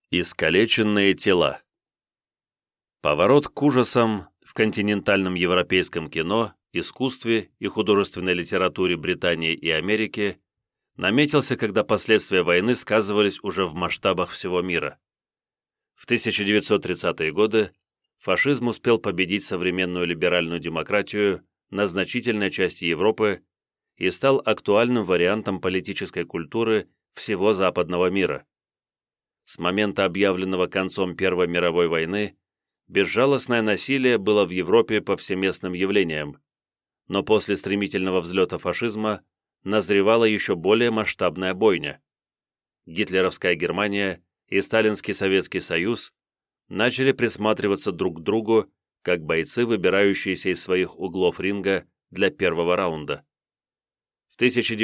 Искалеченные тела. Поворот к ужасам в континентальном европейском кино, искусстве и художественной литературе Британии и Америки наметился, когда последствия войны сказывались уже в масштабах всего мира. В 1930-е годы фашизм успел победить современную либеральную демократию на значительной части Европы и стал актуальным вариантом политической культуры всего западного мира. С момента, объявленного концом Первой мировой войны, безжалостное насилие было в Европе повсеместным явлением, но после стремительного взлета фашизма назревала еще более масштабная бойня. Гитлеровская Германия и Сталинский Советский Союз начали присматриваться друг к другу, как бойцы, выбирающиеся из своих углов ринга для первого раунда. В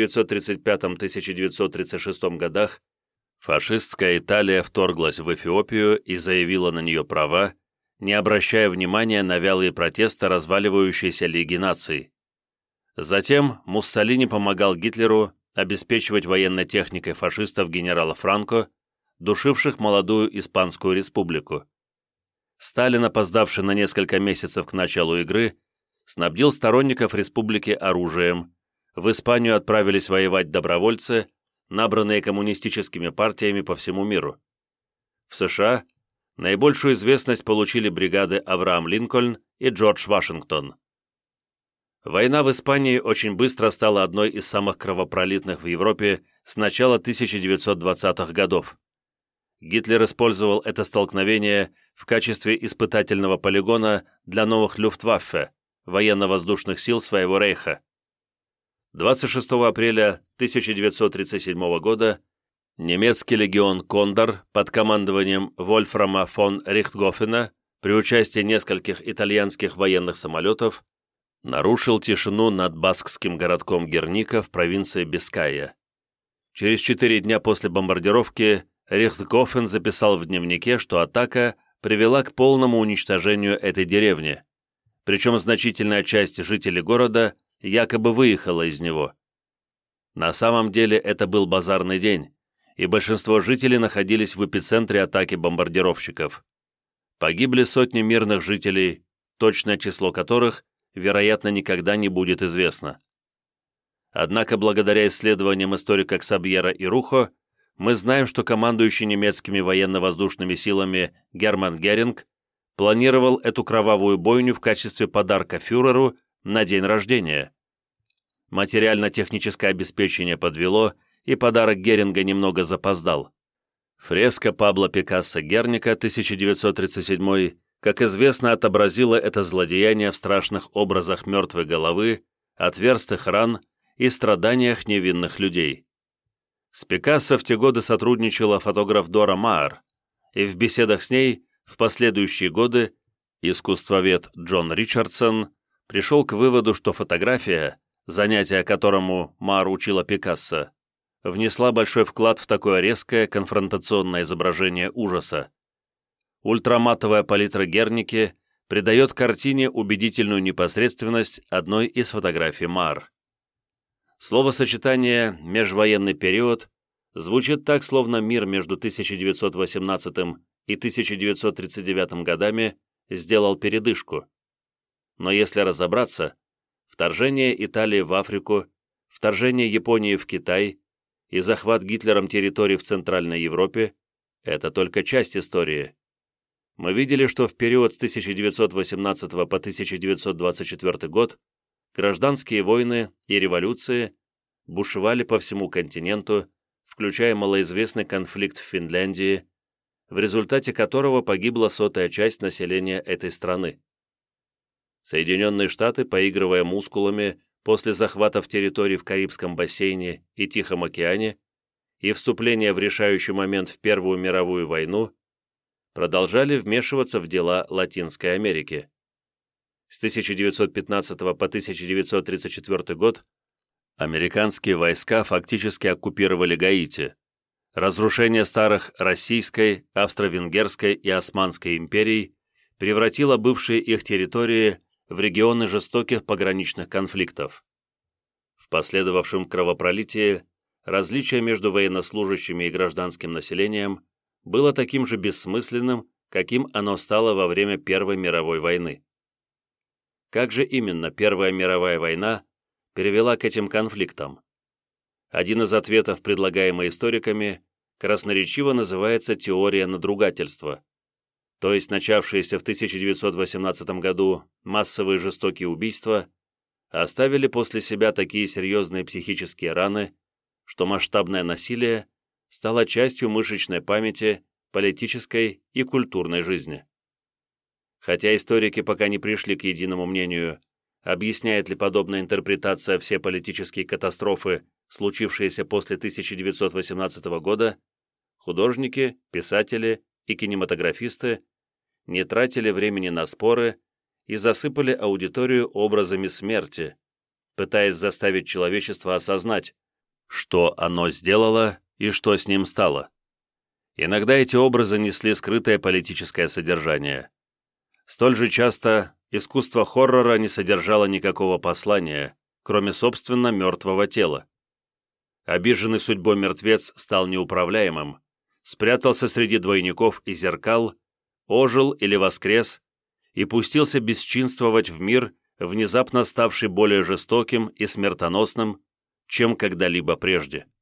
1935-1936 годах фашистская Италия вторглась в Эфиопию и заявила на нее права, не обращая внимания на вялые протесты разваливающейся Лиги наций. Затем Муссолини помогал Гитлеру обеспечивать военной техникой фашистов генерала Франко, душивших молодую Испанскую республику. Сталин, опоздавший на несколько месяцев к началу игры, снабдил сторонников республики оружием. В Испанию отправились воевать добровольцы, набранные коммунистическими партиями по всему миру. В США наибольшую известность получили бригады Авраам Линкольн и Джордж Вашингтон. Война в Испании очень быстро стала одной из самых кровопролитных в Европе с начала 1920-х годов. Гитлер использовал это столкновение в качестве испытательного полигона для новых Люфтваффе, военно-воздушных сил своего рейха. 26 апреля 1937 года немецкий легион «Кондор» под командованием Вольфрама фон Рихтгофена при участии нескольких итальянских военных самолетов нарушил тишину над баскским городком Герника в провинции Бискайя. Через 4 дня после бомбардировки Рихтгофен записал в дневнике, что атака привела к полному уничтожению этой деревни, причем значительная часть жителей города якобы выехала из него. На самом деле это был базарный день, и большинство жителей находились в эпицентре атаки бомбардировщиков. Погибли сотни мирных жителей, точное число которых, вероятно, никогда не будет известно. Однако, благодаря исследованиям историка Ксабьера и Рухо, мы знаем, что командующий немецкими военно-воздушными силами Герман Геринг планировал эту кровавую бойню в качестве подарка фюреру на день рождения. Материально-техническое обеспечение подвело, и подарок Геринга немного запоздал. Фреска Пабло Пикассо «Герника» 1937, как известно, отобразила это злодеяние в страшных образах мертвой головы, отверстых ран и страданиях невинных людей. С Пикассо в те годы сотрудничала фотограф Дора Maar, и в беседах с ней в последующие годы искусствовед Джон Ричардсон пришел к выводу, что фотография, занятие которому Maar учила Пикассо, внесла большой вклад в такое резкое конфронтационное изображение ужаса. Ультраматовая палитра Герники придает картине убедительную непосредственность одной из фотографий Maar. Словосочетание «межвоенный период» звучит так, словно мир между 1918 и 1939 годами сделал передышку. Но если разобраться, вторжение Италии в Африку, вторжение Японии в Китай и захват Гитлером территорий в Центральной Европе – это только часть истории. Мы видели, что в период с 1918 по 1924 год гражданские войны и революции бушевали по всему континенту, включая малоизвестный конфликт в Финляндии, в результате которого погибла 100-я часть населения этой страны. Соединенные Штаты, поигрывая мускулами после захватов территорий в Карибском бассейне и Тихом океане и вступления в решающий момент в Первую мировую войну, продолжали вмешиваться в дела Латинской Америки. С 1915 по 1934 год американские войска фактически оккупировали Гаити. Разрушение старых Российской, Австро-Венгерской и Османской империй превратило бывшие их территории в регионы жестоких пограничных конфликтов. В последовавшем кровопролитии различия между военнослужащими и гражданским населением было таким же бессмысленным, каким оно стало во время Первой мировой войны. Как же именно Первая мировая война привела к этим конфликтам? Один из ответов, предлагаемый историками, красноречиво называется теория надругательства, то есть начавшиеся в 1918 году массовые жестокие убийства оставили после себя такие серьезные психические раны, что масштабное насилие стало частью мышечной памяти политической и культурной жизни. Хотя историки пока не пришли к единому мнению, объясняет ли подобная интерпретация все политические катастрофы, случившиеся после 1918 года, художники, писатели и кинематографисты не тратили времени на споры и засыпали аудиторию образами смерти, пытаясь заставить человечество осознать, что оно сделало и что с ним стало. Иногда эти образы несли скрытое политическое содержание. Столь же часто искусство хоррора не содержало никакого послания, кроме собственно мертвого тела. Обиженный судьбой мертвец стал неуправляемым, спрятался среди двойников и зеркал, ожил или воскрес и пустился бесчинствовать в мир, внезапно ставший более жестоким и смертоносным, чем когда-либо прежде.